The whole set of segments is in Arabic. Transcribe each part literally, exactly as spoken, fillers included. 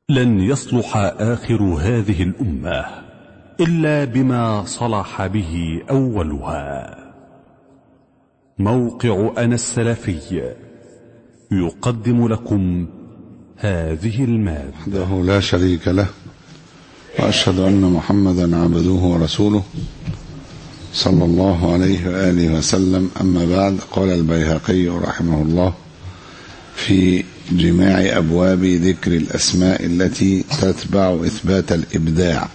لن يصلح آخر هذه الأمة إلا بما صلح به أولها. موقع أنا السلفي يقدم لكم هذه المادة. وحده لا شريك له، وأشهد أن محمدا عبده ورسوله صلى الله عليه وآله وسلم. أما بعد، قال البيهقي رحمه الله في جماع أبواب ذكر الأسماء التي تتبع إثبات الإبداع،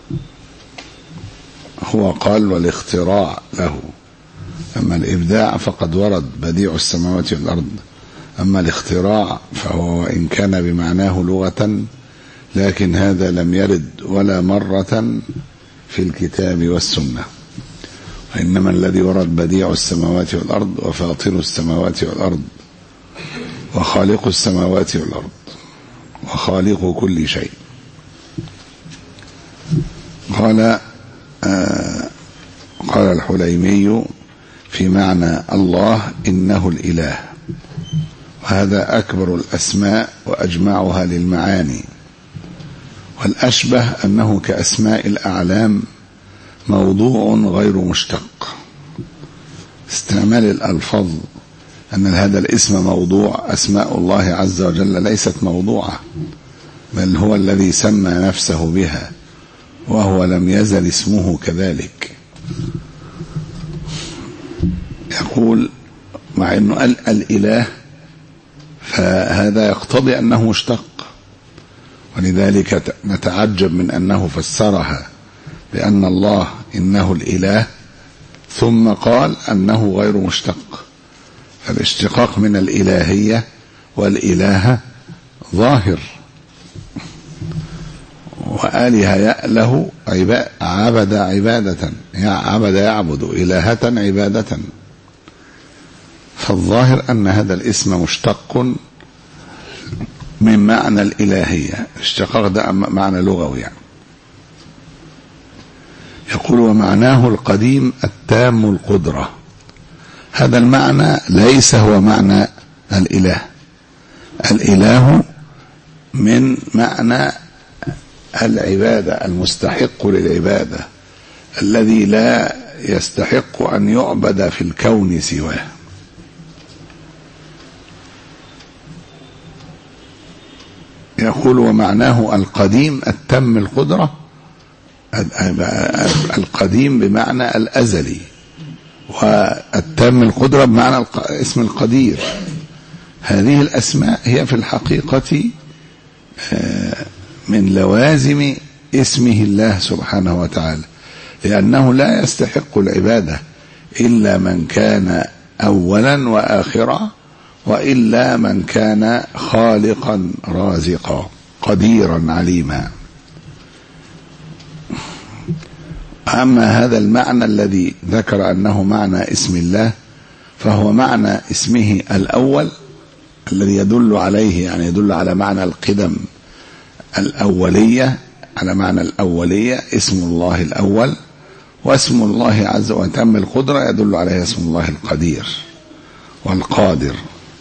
هو قال والاختراع له. أما الإبداع فقد ورد بديع السماوات والأرض، أما الاختراع فهو وإن كان بمعناه لغة لكن هذا لم يرد ولا مرة في الكتاب والسنة، وإنما الذي ورد بديع السماوات والأرض وفاطر السماوات والأرض وخالق السماوات والأرض وخالق كل شيء. قال آه قال الحليمي في معنى الله إنه الإله، وهذا أكبر الأسماء وأجمعها للمعاني، والأشبه أنه كأسماء الأعلام موضوع غير مشتق. استعمال الألفاظ أن هذا الاسم موضوع، أسماء الله عز وجل ليست موضوعة، بل هو الذي سمى نفسه بها، وهو لم يزل اسمه كذلك. يقول مع أنه قال الإله فهذا يقتضي أنه مشتق، ولذلك نتعجب من أنه فسرها بأن الله إنه الإله ثم قال أنه غير مشتق. فالاشتقاق من الإلهية والإلهة ظاهر، وآلهة يأله عبد عبادة، عبد يعبد، إلهة عبادة. فالظاهر أن هذا الاسم مشتق من معنى الإلهية، اشتقاق ده معنى لغوي يعني. يقول ومعناه القديم التام القدرة. هذا المعنى ليس هو معنى الإله. الإله من معنى العبادة، المستحق للعبادة، الذي لا يستحق أن يعبد في الكون سواه. يقول ومعناه القديم التم القدرة، القديم بمعنى الأزلي، والتم القدرة بمعنى اسم القدير. هذه الأسماء هي في الحقيقة من لوازم اسمه الله سبحانه وتعالى، لأنه لا يستحق العبادة إلا من كان أولا وآخرا، وإلا من كان خالقا رازقا قديرا عليما. أما هذا المعنى الذي ذكر أنه معنى اسم الله فهو معنى اسمه الأول الذي يدل عليه، يعني يدل على معنى القدم الأولية، على معنى الأولية، اسم الله الأول. واسم الله عز وجل تم القدرة يدل عليه اسم الله القدير والقادر.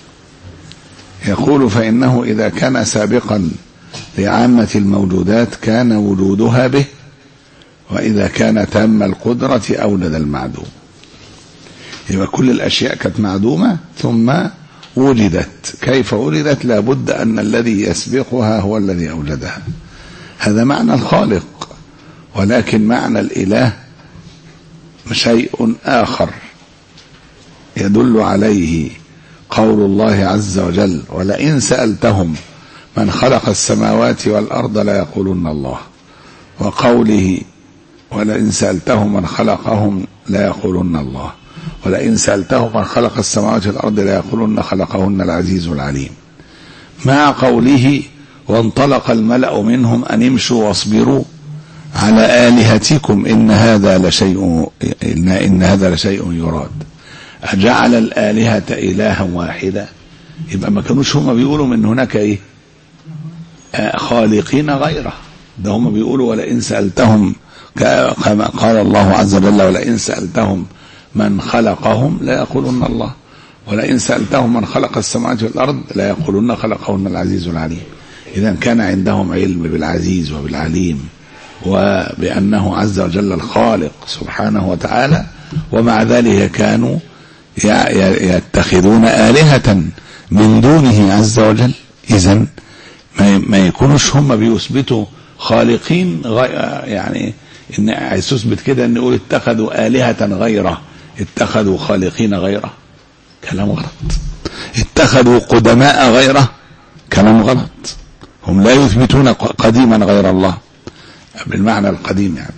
يقول فإنه إذا كان سابقا لعامة الموجودات كان وجودها به، وإذا كان تام القدرة أولد المعدوم. يبقى كل الأشياء كانت معدومة ثم وجدت. كيف وجدت؟ لابد أن الذي يسبقها هو الذي أوجدها. هذا معنى الخالق. ولكن معنى الإله شيء آخر يدل عليه قول الله عز وجل ولئن سألتهم من خلق السماوات والأرض ليقولن الله، وقوله ولئن سألتهم من خلقهم ليقولن الله، ولئن سألتهم من خلق السماوات والأرض ليقولن خلقهن العزيز العليم، مع قوله وانطلق الملأ منهم أن امشوا واصبروا على آلهتكم إن هذا لشيء إن, إن هذا لشيء يراد. أجعل الآلهة إلها واحدة؟ يبقى ما كانوش هم بيقولوا من هناك إيه آه خالقين غيره، ده هم بيقولوا ولئن سألتهم كما قال الله عز وجل ولئن سألتهم من خلقهم لا يقولون الله، ولئن سألتهم من خلق السماوات والأرض لا يقولون خلقهن العزيز العليم. إذا كان عندهم علم بالعزيز وبالعليم وبأنه عز وجل الخالق سبحانه وتعالى، ومع ذلك كانوا يتخذون آلهة من دونه عز وجل. إذن ما يكونوش هم بيثبتوا خالقين يعني إن عايز تثبت كده إن نقول اتخذوا آلهة غيره، اتخذوا خالقين غيره، كلام غلط. اتخذوا قدماء غيره، كلام غلط. هم لا يثبتون قديما غير الله بالمعنى القديم يعني.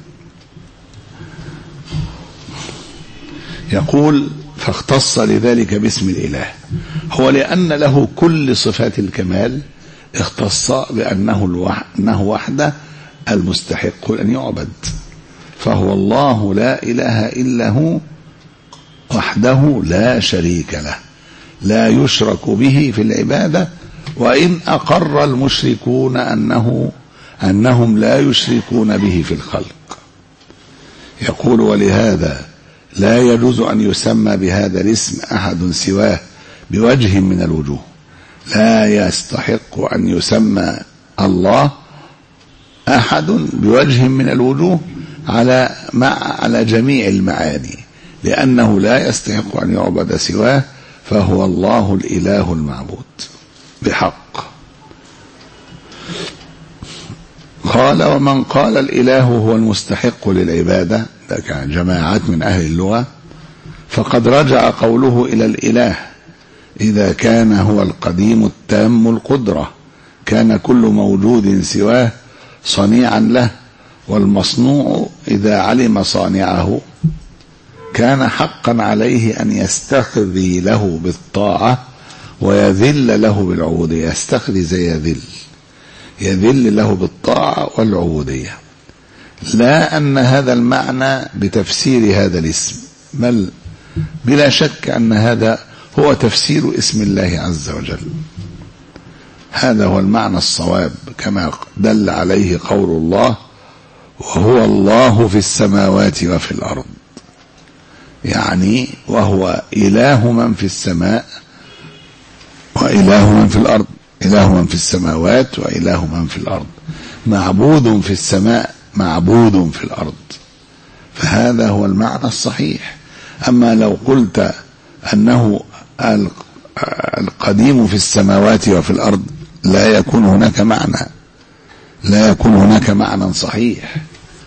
يقول فاختص لذلك باسم الإله، هو لأن له كل صفات الكمال اختص بأنه أنه وحده المستحق أن يعبد، فهو الله لا إله إلا هو وحده لا شريك له، لا يشرك به في العبادة، وإن أقر المشركون أنه أنهم لا يشركون به في الخلق. يقول ولهذا لا يجوز أن يسمى بهذا الاسم أحد سواه بوجه من الوجوه، لا يستحق أن يسمى الله أحد بوجه من الوجوه على مع على جميع المعاني، لأنه لا يستحق أن يعبد سواه، فهو الله الإله المعبود بحق. قال ومن قال الإله هو المستحق للعبادة، ده كان جماعات من أهل اللغة، فقد رجع قوله إلى الإله إذا كان هو القديم التام القدرة، كان كل موجود سواه صنيعا له، والمصنوع إذا علم صانعه كان حقا عليه أن يستخذي له بالطاعة ويذل له بالعبودية. يستخذي زي يذل، يذل له بالطاعة والعبودية، لا أن هذا المعنى بتفسير هذا الاسم، بل بلا شك أن هذا هو تفسير اسم الله عز وجل. هذا هو المعنى الصواب كما دل عليه قول الله وهو الله في السماوات وفي الأرض، يعني وهو إله من في السماء وإله من في الأرض، إله من في السماوات وإله من في الأرض، معبود في السماء معبود في الأرض، فهذا هو المعنى الصحيح. أما لو قلت أنه القديم في السماوات وفي الأرض لا يكون هناك معنى، لا يكون هناك معنى صحيح.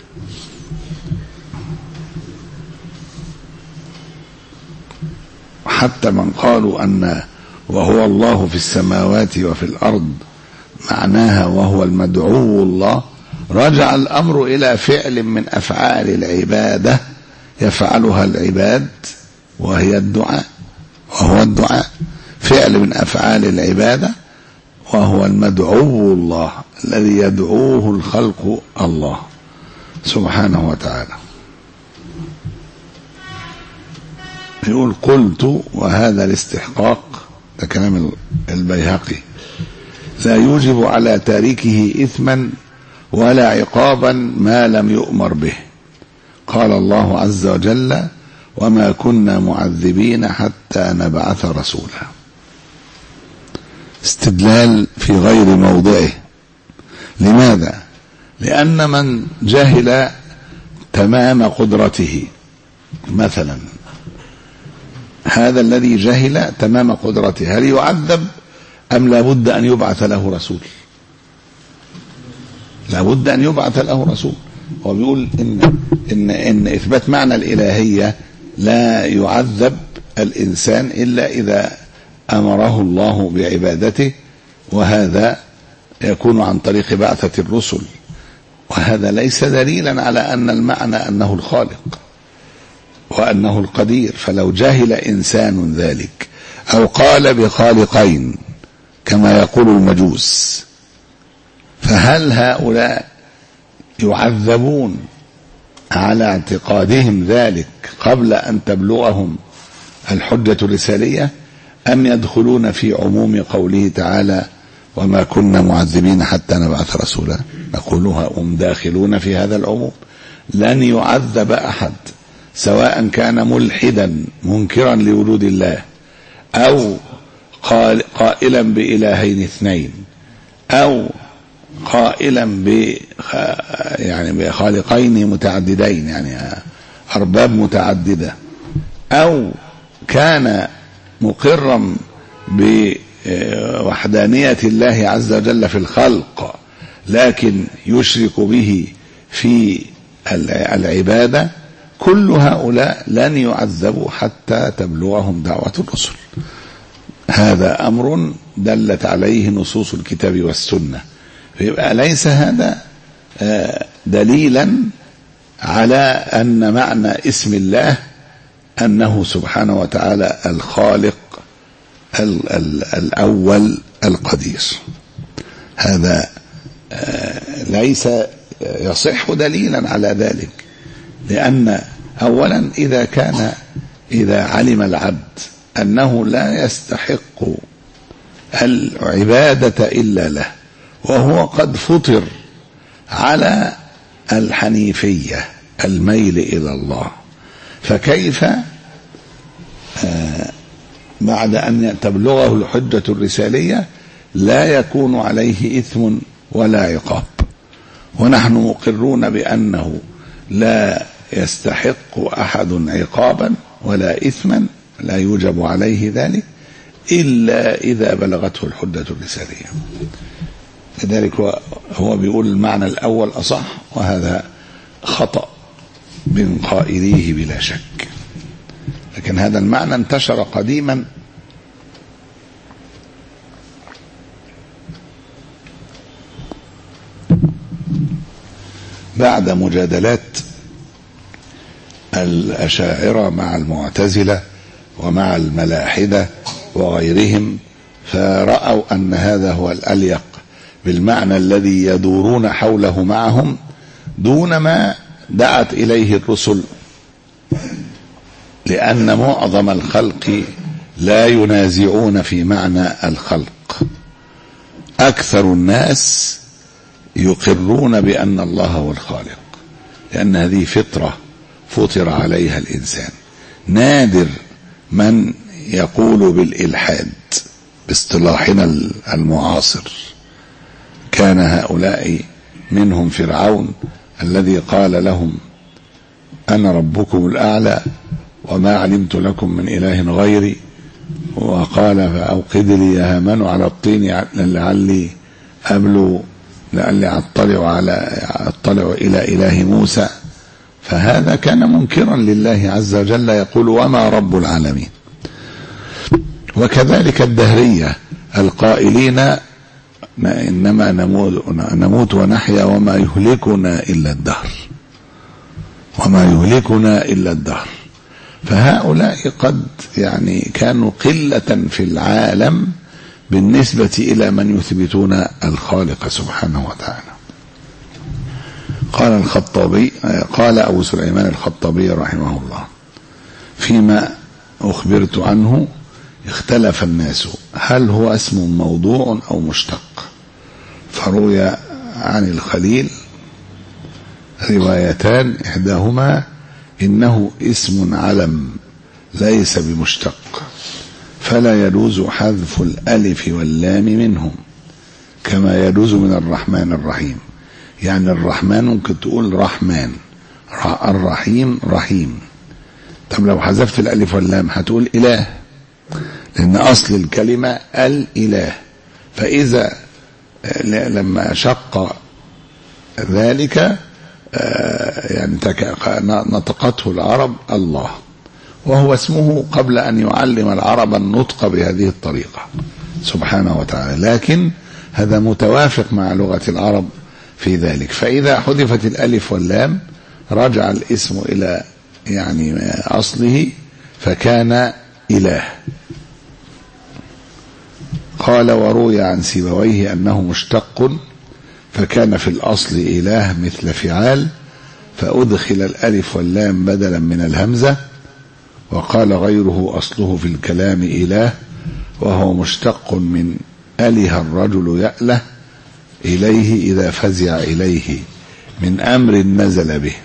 حتى من قالوا أن وهو الله في السماوات وفي الأرض معناها وهو المدعو الله، رجع الأمر إلى فعل من أفعال العبادة يفعلها العباد وهي الدعاء، وهو الدعاء فعل من أفعال العبادة، وهو المدعو الله الذي يدعوه الخلق الله سبحانه وتعالى. يقول قلت وهذا الاستحقاق، ده كلام البيهقي، لا يوجب على تاركه إثما ولا عقابا ما لم يؤمر به. قال الله عز وجل وما كنا معذبين حتى نبعث رسولا. استدلال في غير موضعه. لماذا؟ لأن من جهل تمام قدرته، مثلا هذا الذي جهل تمام قدرته هل يعذب أم لا بد أن يبعث له رسول؟ لا بد أن يبعث له رسول. هو بيقول إن, إن, إن إثبات معنى الإلهية لا يعذب الإنسان إلا إذا أمره الله بعبادته، وهذا يكون عن طريق بعثة الرسل، وهذا ليس دليلا على أن المعنى أنه الخالق وأنه القدير. فلو جهل إنسان ذلك أو قال بخالقين كما يقول المجوس، فهل هؤلاء يعذبون على اعتقادهم ذلك قبل أن تبلغهم الحجة الرسالية، أم يدخلون في عموم قوله تعالى وما كنا معذبين حتى نبعث رسولا؟ نقولها هم داخلون في هذا العموم. لن يعذب أحد سواء كان ملحدا منكرا لوجود الله أو قائلا بإلهين اثنين أو قائلا ب يعني بخالقين متعددين، يعني أرباب متعددة، أو كان مقرا بوحدانية الله عز وجل في الخلق لكن يشرك به في العبادة، كل هؤلاء لن يعذبوا حتى تبلغهم دعوة الرسل. هذا أمر دلت عليه نصوص الكتاب والسنة، فيبقى ليس هذا دليلا على أن معنى اسم الله أنه سبحانه وتعالى الخالق الأول القدير. هذا ليس يصح دليلا على ذلك، لأن أولا إذا كان إذا علم العبد أنه لا يستحق العبادة إلا له، وهو قد فطر على الحنيفية الميل إلى الله، فكيف بعد أن تبلغه الحجة الرسالية لا يكون عليه إثم ولا عقاب؟ ونحن مقرون بأنه لا يستحق أحد عقابا ولا إثما، لا يوجب عليه ذلك إلا إذا بلغته الحجة الرسالية. لذلك هو بيقول المعنى الأول أصح، وهذا خطأ من قائليه بلا شك، لكن هذا المعنى انتشر قديما بعد مجادلات الأشاعرة مع المعتزلة ومع الملاحدة وغيرهم، فرأوا أن هذا هو الأليق بالمعنى الذي يدورون حوله معهم دون ما دعت إليه الرسل، لأن معظم الخلق لا ينازعون في معنى الخلق. أكثر الناس يقرون بأن الله هو الخالق، لأن هذه فطرة فطر عليها الإنسان. نادر من يقول بالإلحاد باصطلاحنا المعاصر. كان هؤلاء منهم فرعون الذي قال لهم أنا ربكم الأعلى وما علمت لكم من إله غيري، وقال فأوقد لي يا هامان على الطين لعلي أبلغ لعلي أطلع على أطلع إلى إله موسى. فهذا كان منكرا لله عز وجل، يقول وما رب العالمين. وكذلك الدهرية القائلين إنما نموت ونحيا وما يهلكنا إلا الدهر وما يهلكنا إلا الدهر. فهؤلاء قد يعني كانوا قلة في العالم بالنسبة إلى من يثبتون الخالق سبحانه وتعالى. قال الخطابي قال أبو سليمان الخطابي رحمه الله فيما أخبرت عنه اختلف الناس هل هو اسم موضوع أو مشتق، فروي عن الخليل روايتان، إحداهما إنه اسم علم ليس بمشتق، فلا يجوز حذف الألف واللام منهم كما يجوز من الرحمن الرحيم. يعني الرحمن ممكن تقول رحمن، الرحيم رحيم. طب لو حذفت الألف واللام هتقول إله، لأن أصل الكلمة الإله. فإذا لما شق ذلك يعني نطقته العرب الله، وهو اسمه قبل أن يعلم العرب النطق بهذه الطريقة سبحانه وتعالى، لكن هذا متوافق مع لغة العرب في ذلك. فإذا حذفت الألف واللام رجع الاسم إلى يعني أصله فكان إله. قال وروي عن سيبويه أنه مشتق فكان في الأصل إله مثل فعال، فأدخل الألف واللام بدلا من الهمزة. وقال غيره أصله في الكلام إله، وهو مشتق من أله الرجل يأله إليه إذا فزع إليه من أمر نزل به،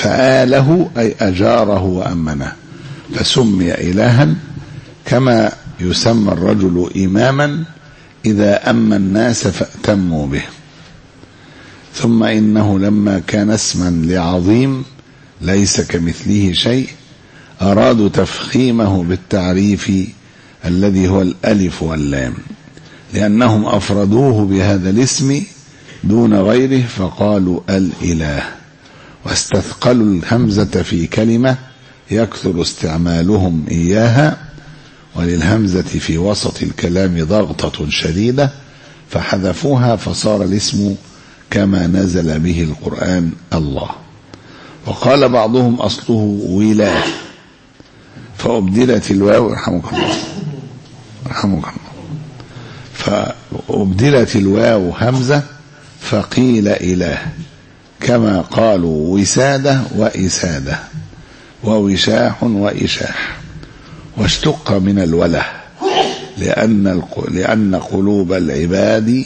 فآله أي أجاره وأمنه، فسمي إلها كما يسمى الرجل إماما إذا أما الناس فأتموا به. ثم إنه لما كان اسما لعظيم ليس كمثله شيء أرادوا تفخيمه بالتعريف الذي هو الألف واللام، لأنهم أفردوه بهذا الاسم دون غيره فقالوا الإله، واستثقلوا الهمزة في كلمة يكثر استعمالهم إياها، وللهمزة في وسط الكلام ضغطة شديدة فحذفوها فصار الاسم كما نزل به القرآن الله. وقال بعضهم أصله ولاة فأبدلت الواو رحمك الله رحمك الله فأبدلت الواو همزة فقيل إله، كما قالوا وسادة وإسادة ووشاح وإشاح. واشتق من الوله لأن لأن قلوب العباد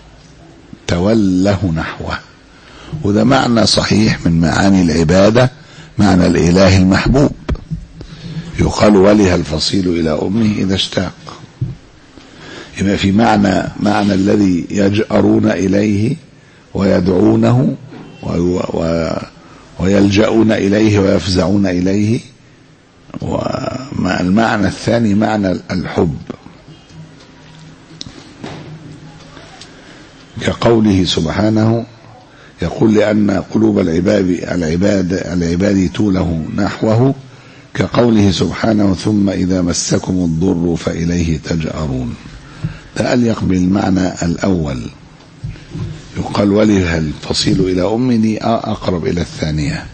توله نحوه، وده معنى صحيح من معاني العبادة، معنى الإله المحبوب. يقال وله الفصيل إلى أمه إذا اشتاق، يبقى في معنى معنى الذي يجأرون إليه ويدعونه ويلجأون إليه ويفزعون إليه. والمعنى الثاني معنى الحب، كقوله سبحانه يقول لأن قلوب العباد العباد العباد توله نحوه، كقوله سبحانه ثم إذا مسكم الضر فإليه تجأرون. تأليق بالمعنى الأول، يقال وله الفصيل إلى أمه أقرب إلى الثانية.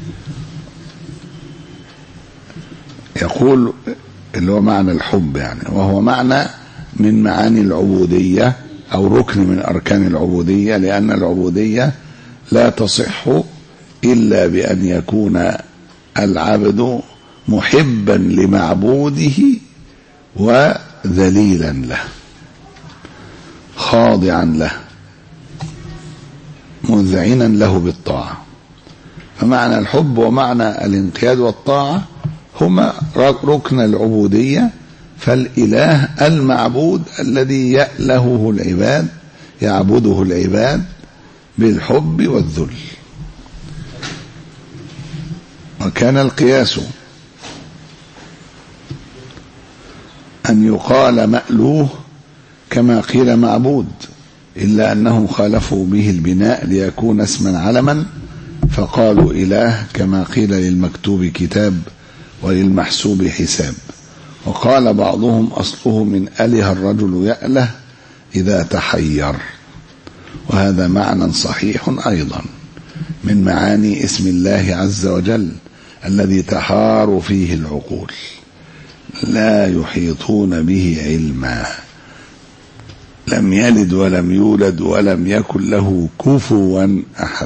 يقول اللي هو معنى الحب يعني، وهو معنى من معاني العبودية أو ركن من أركان العبودية، لأن العبودية لا تصح إلا بأن يكون العبد محبا لمعبوده وذليلا له خاضعا له مذعنا له بالطاعة. فمعنى الحب ومعنى الانقياد والطاعة هما ركن العبودية. فالإله المعبود الذي يألهه العباد يعبده العباد بالحب والذل. وكان القياس أن يقال مألوه كما قيل معبود، إلا أنهم خالفوا به البناء ليكون اسما علما فقالوا إله، كما قيل للمكتوب كتاب وللمحسوب حساب. وقال بعضهم أصله من أله الرجل يأله إذا تحير، وهذا معنى صحيح أيضا من معاني اسم الله عز وجل الذي تحار فيه العقول، لا يحيطون به علما، لم يلد ولم يولد ولم يكن له كفوا أحد.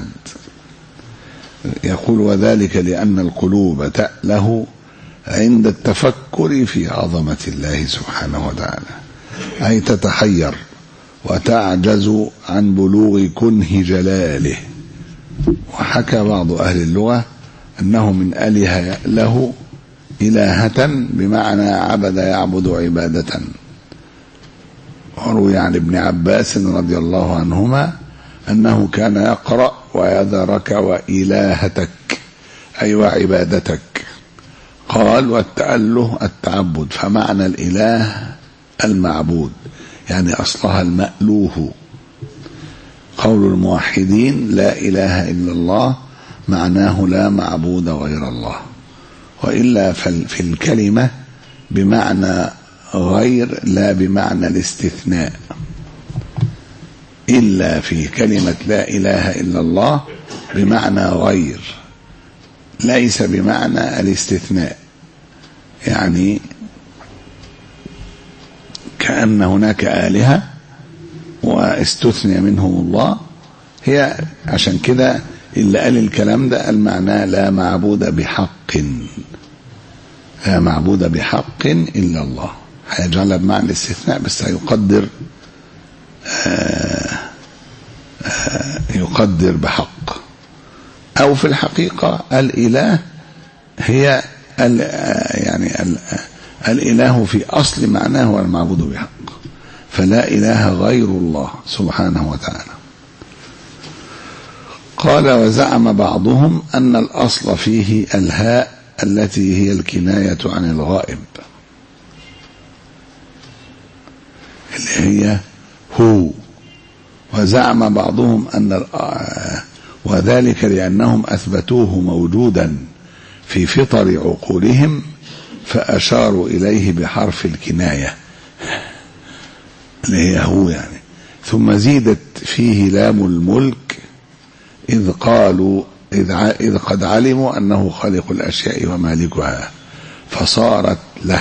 يقول وذلك لأن القلوب تأله عند التفكر في عظمة الله سبحانه وتعالى، أي تتحير وتعجز عن بلوغ كنه جلاله. وحكى بعض أهل اللغة أنه من أله له إلهة بمعنى عبد يعبد عبادة. وروي عن ابن عباس رضي الله عنهما أنه كان يقرأ ويذرك وإلهتك أي وعبادتك. قال والتأله التعبد، فمعنى الإله المعبود يعني أصلها المألوه. قول الموحدين لا إله إلا الله معناه لا معبود غير الله، وإلا في الكلمة بمعنى غير لا بمعنى الاستثناء، إلا في كلمة لا إله إلا الله بمعنى غير، ليس بمعنى الاستثناء. يعني كأن هناك آلهة واستثنى منهم الله، هي عشان كده اللي قال الكلام ده المعنى لا معبود بحق، لا معبود بحق إلا الله، هيجعلها بمعنى الاستثناء بس هيقدر آآ آآ يقدر بحق. أو في الحقيقة الإله هي ال يعني ال الإله في أصل معناه هو المعبود بحق، فلا إله غير الله سبحانه وتعالى. قال وزعم بعضهم أن الأصل فيه الهاء التي هي الكناية عن الغائب، اللي هي هو. وزعم بعضهم أن وذلك لأنهم أثبتوه موجودا في فطر عقولهم فأشاروا إليه بحرف الكناية اللي هي هو يعني، ثم زيدت فيه لام الملك إذ قالوا إذ, إذ قد علموا أنه خالق الأشياء ومالكها فصارت له،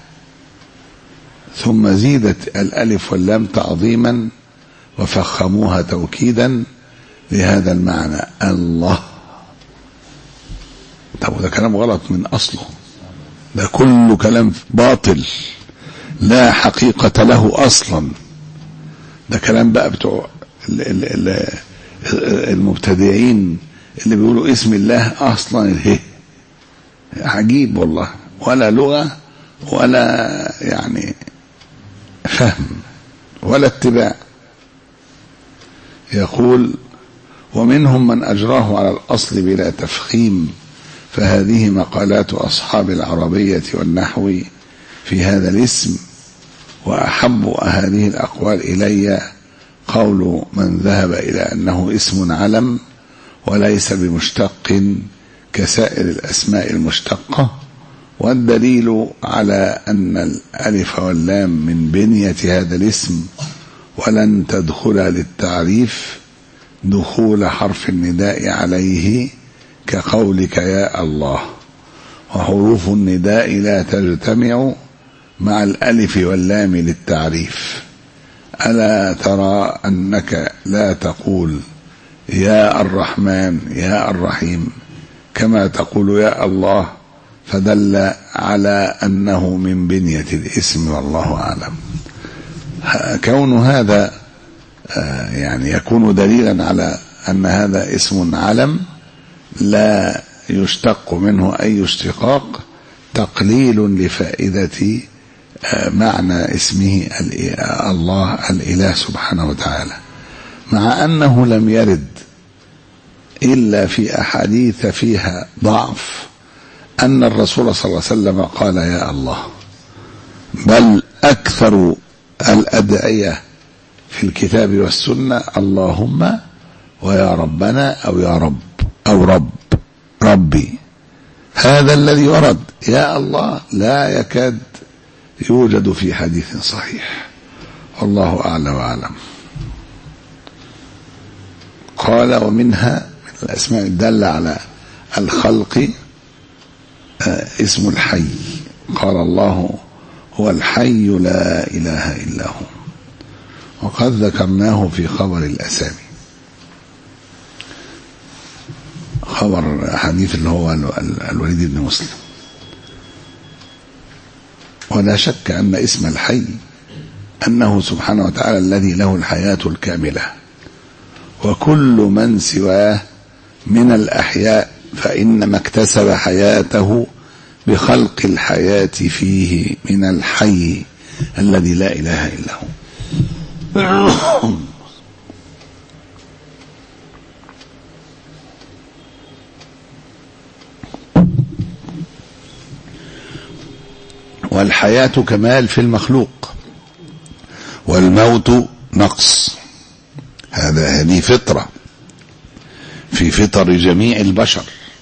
ثم زيدت الألف واللام تعظيما وفخموها توكيدا لهذا المعنى الله. طب ده كلام غلط من أصله، ده كله كلام باطل لا حقيقة له أصلا. ده كلام بقى بتوع المبتدعين اللي بيقولوا اسم الله أصلا اله. عجيب والله، ولا لغة ولا يعني فهم ولا اتباع. يقول ومنهم من أجراه على الأصل بلا تفخيم، فهذه مقالات أصحاب العربية والنحو في هذا الاسم. وأحب هذه الأقوال إلي قول من ذهب إلى أنه اسم علم وليس بمشتق كسائر الأسماء المشتقة، والدليل على أن الألف واللام من بنية هذا الاسم ولن تدخل للتعريف دخول حرف النداء عليه كقولك يا الله، وحروف النداء لا تجتمع مع الألف واللام للتعريف. ألا ترى أنك لا تقول يا الرحمن يا الرحيم كما تقول يا الله، فدل على أنه من بنية الاسم والله أعلم. كون هذا يعني يكون دليلا على أن هذا اسم علم لا يشتق منه أي اشتقاق تقليل لفائدة معنى اسمه الله الإله سبحانه وتعالى، مع أنه لم يرد إلا في أحاديث فيها ضعف أن الرسول صلى الله عليه وسلم قال يا الله، بل أكثر الأدعية في الكتاب والسنة اللهم ويا ربنا أو يا رب أو رب ربي. هذا الذي ورد يا الله لا يكاد يوجد في حديث صحيح، والله أعلى وأعلم. قال ومنها من الأسماء الدالة على الخلق اسم الحي، قال الله هو الحي لا إله إلا هو، وقد ذكرناه في خبر الأسامي، خبر حديث اللي هو الوليد بن مسلم. ولا شك أن اسم الحي أنه سبحانه وتعالى الذي له الحياة الكاملة، وكل من سواه من الأحياء فإنما اكتسب حياته بخلق الحياة فيه من الحي الذي لا إله إلا هو. والحياة كمال في المخلوق، والموت نقص. هذا هذه فطرة في فطر جميع البشر.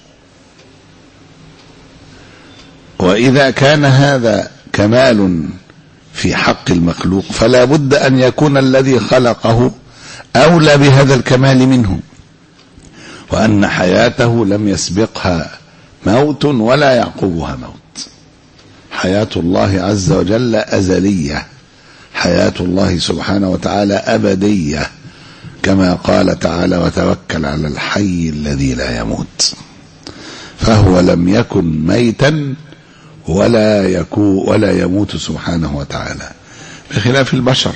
وإذا كان هذا كمال في حق المخلوق فلا بد أن يكون الذي خلقه أولى بهذا الكمال منه، وأن حياته لم يسبقها موت ولا يعقبها موت. حياة الله عز وجل أزلية، حياة الله سبحانه وتعالى أبدية، كما قال تعالى وتوكل على الحي الذي لا يموت. فهو لم يكن ميتا ولا يكون ولا يموت سبحانه وتعالى، بخلاف البشر.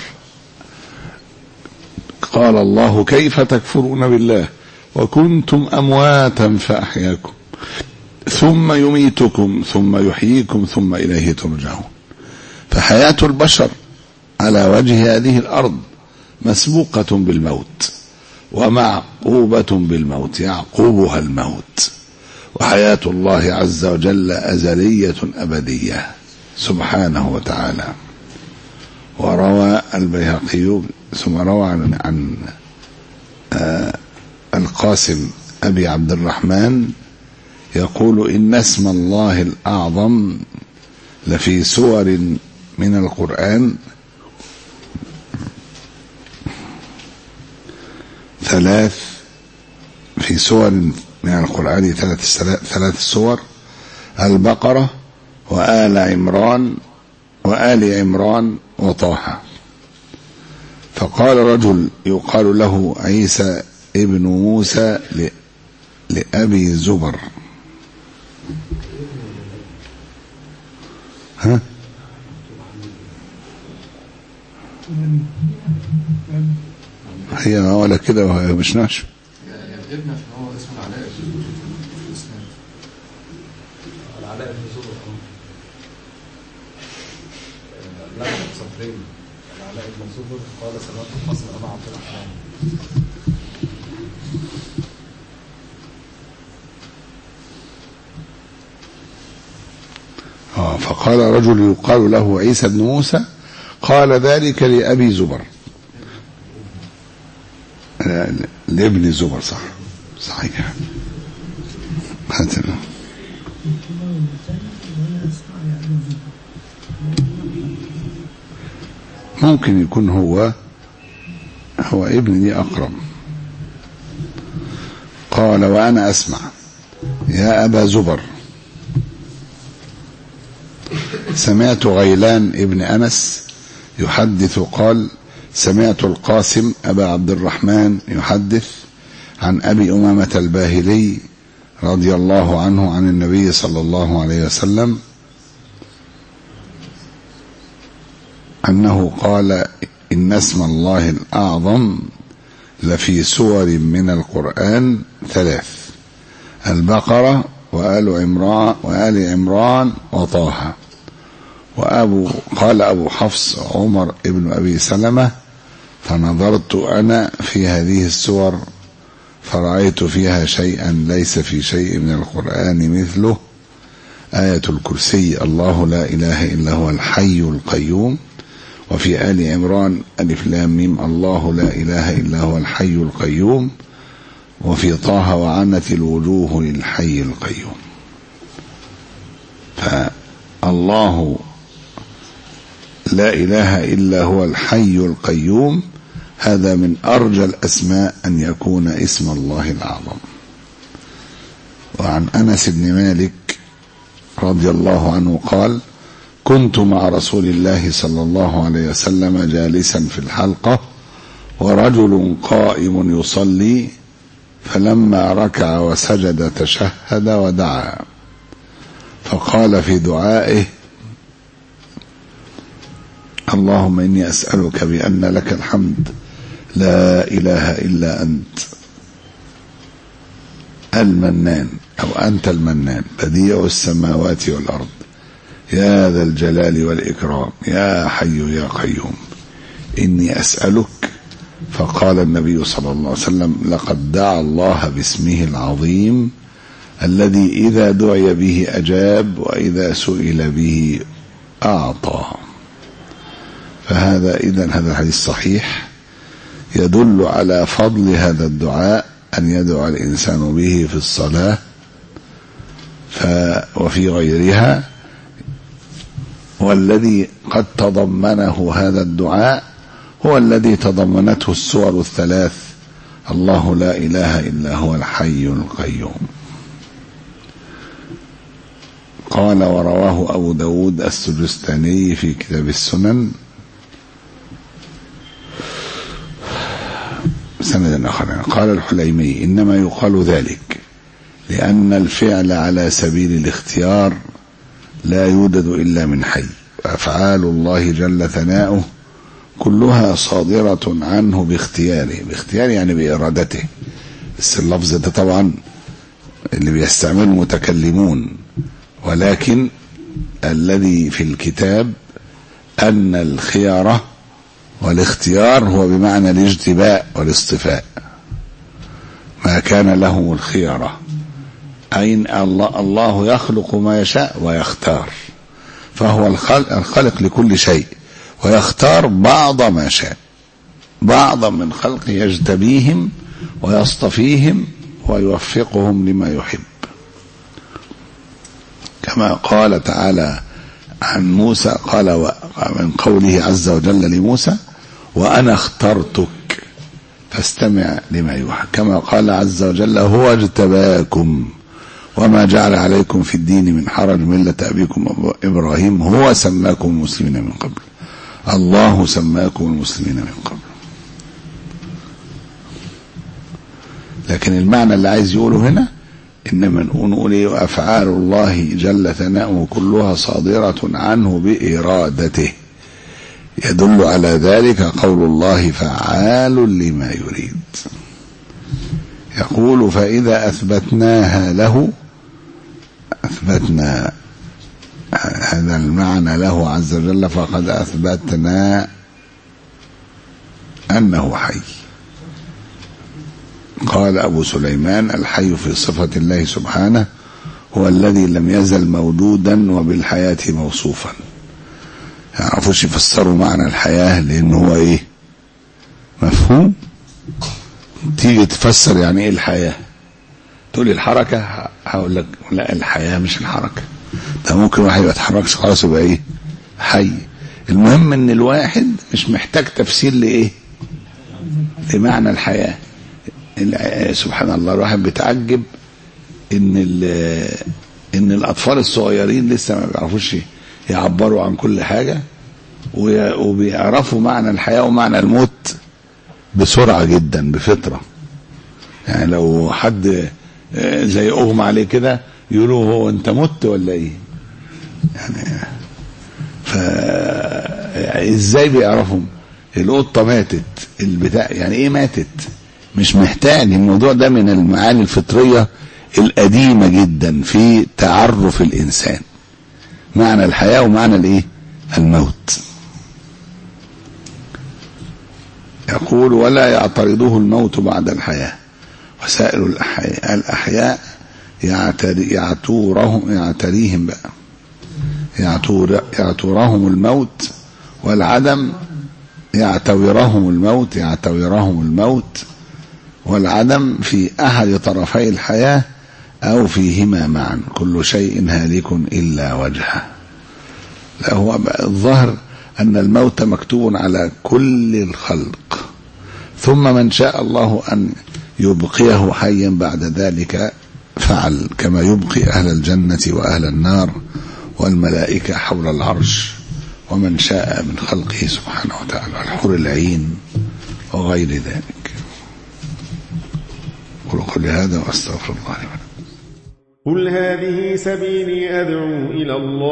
قال الله كيف تكفرون بالله وكنتم أمواتا فأحياكم ثم يميتكم ثم يحييكم ثم إليه ترجعون. فحياة البشر على وجه هذه الأرض مسبوقة بالموت ومعقوبة بالموت، يعقوبها الموت. وحياة الله عز وجل أزلية أبدية سبحانه وتعالى. وروى البيهقي ثم روى عن, عن آه القاسم أبي عبد الرحمن يقول إن اسم الله الأعظم لفي سور من القرآن ثلاث في سور من القرآن ثلاث ثلاث سور: البقرة وآل عمران وآل عمران وطه. فقال رجل يقال له عيسى ابن موسى لأبي زبر: ها هي ولا كده وهي مش ناشف يغلبنا في هو اسم العلاء العلاء بن زبر لا صفرين العلاء بن زبر قال سمعت الحسن أبا عبد الرحمن. آه فقال رجل يقال له عيسى بن موسى قال ذلك لأبي زبر لابن زبر. صح صحيح. ممكن يكون هو هو ابني أقرب. قال وأنا أسمع يا أبا زبر سمعت غيلان ابن أنس يحدث قال سمعت القاسم أبا عبد الرحمن يحدث عن أبي أمامة الباهلي رضي الله عنه عن النبي صلى الله عليه وسلم أنه قال إن اسم الله الأعظم لفي سور من القرآن ثلاث: البقرة وآل عمران وآل عمران وطه. وأبو قال أبو حفص عمر ابن أبي سلمة فنظرت أنا في هذه السور فرأيت فيها شيئا ليس في شيء من القرآن مثله: آية الكرسي الله لا إله إلا هو الحي القيوم. وفي آل عمران ألف لام ميم الله لا إله إلا هو الحي القيوم. وفي طه وعنت الوجوه للحي القيوم. فالله لا إله إلا هو الحي القيوم هذا من أرجى الأسماء أن يكون اسم الله الأعظم. وعن أنس بن مالك رضي الله عنه قال كنت مع رسول الله صلى الله عليه وسلم جالسا في الحلقة ورجل قائم يصلي فلما ركع وسجد تشهد ودعا فقال في دعائه اللهم إني أسألك بأن لك الحمد لا إله إلا أنت المنان أو أنت المنان بديع السماوات والأرض يا ذا الجلال والإكرام يا حي يا قيوم إني أسألك. فقال النبي صلى الله عليه وسلم لقد دعا الله باسمه العظيم الذي إذا دعي به أجاب وإذا سئل به أعطى. فهذا إذن هذا الحديث صحيح يدل على فضل هذا الدعاء أن يدعو الإنسان به في الصلاة وفي غيرها. والذي قد تضمنه هذا الدعاء هو الذي تضمنته السور الثلاث الله لا إله إلا هو الحي القيوم. قال ورواه أبو داود السجستاني في كتاب السنن سند آخر. قال الحليمي إنما يقال ذلك لأن الفعل على سبيل الاختيار لا يوجد إلا من حي. أفعال الله جل ثناؤه كلها صادرة عنه باختياره. باختياره يعني بإرادته. بس اللفظ ده طبعا اللي بيستعمل المتكلمون، ولكن الذي في الكتاب أن الخيارة والاختيار هو بمعنى الاجتباء والاصطفاء، ما كان له الخيارة، أين الله, الله يخلق ما يشاء ويختار، فهو الخلق, الخلق لكل شيء، ويختار بعض ما شاء، بعضا من خلقه يجتبيهم ويصطفيهم ويوفقهم لما يحب، كما قال تعالى عن موسى، قال من قوله عز وجل لموسى وأنا اخترتك فاستمع لما يوحى، كما قال عز وجل هو اجتباكم وما جعل عليكم في الدين من حرج ملة أبيكم إبراهيم هو سماكم المسلمين من قبل، الله سماكم المسلمين من قبل. لكن المعنى اللي عايز يقوله هنا إنما نقول إيه؟ أفعال الله جل ثناؤه كلها صادرة عنه بإرادته، يدل على ذلك قول الله فعال لما يريد. يقول فإذا أثبتناها له، أثبتنا هذا المعنى له عز وجل، فقد أثبتنا أنه حي. قال أبو سليمان الحي في صفة الله سبحانه هو الذي لم يزل موجودا وبالحياة موصوفا. يعرفوش يفسروا معنى الحياة لأنه هو إيه مفهوم. تيجي تفسر يعني إيه الحياة، تقول الحركة، هقول لك لا، الحياة مش الحركة، ده ممكن واحد ما يتحركش خلاص يبقى إيه حي. المهم إن الواحد مش محتاج تفسير لإيه لمعنى الحياة. سبحان الله، الواحد بيتعجب ان ان الاطفال الصغيرين لسه ما بيعرفوش يعبروا عن كل حاجه، وبيعرفوا معنى الحياه ومعنى الموت بسرعه جدا بفطره. يعني لو حد زي اغمى عليه كده يقولوا هو انت مت ولا ايه؟ يعني ف ازاي بيعرفوا القطه ماتت البتاع، يعني ايه ماتت؟ مش محتاج. الموضوع ده من المعاني الفطرية القديمة جدا في تعرف الإنسان معنى الحياة ومعنى الإيه الموت. يقول ولا يعترضه الموت بعد الحياة، وسائر الأحياء, الأحياء يعتري يعتورهم يعتريهم بقى يعتور يعتورهم الموت، والعدم يعتورهم الموت يعتورهم الموت والعدم في أحد طرفي الحياة أو فيهما معا، كل شيء هالك إلا وجهه. لا، هو الظاهر أن الموت مكتوب على كل الخلق، ثم من شاء الله أن يبقيه حيا بعد ذلك فعل، كما يبقي أهل الجنة وأهل النار والملائكة حول العرش، ومن شاء من خلقه سبحانه وتعالى، الحور العين وغير ذلك. قل هذا واستغفر الله لي ولكم. قل هذه سبيلي أدعو إلى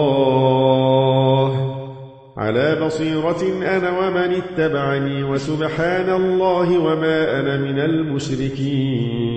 الله على بصيرة أنا ومن اتبعني، وسبحان الله وما أنا من المشركين.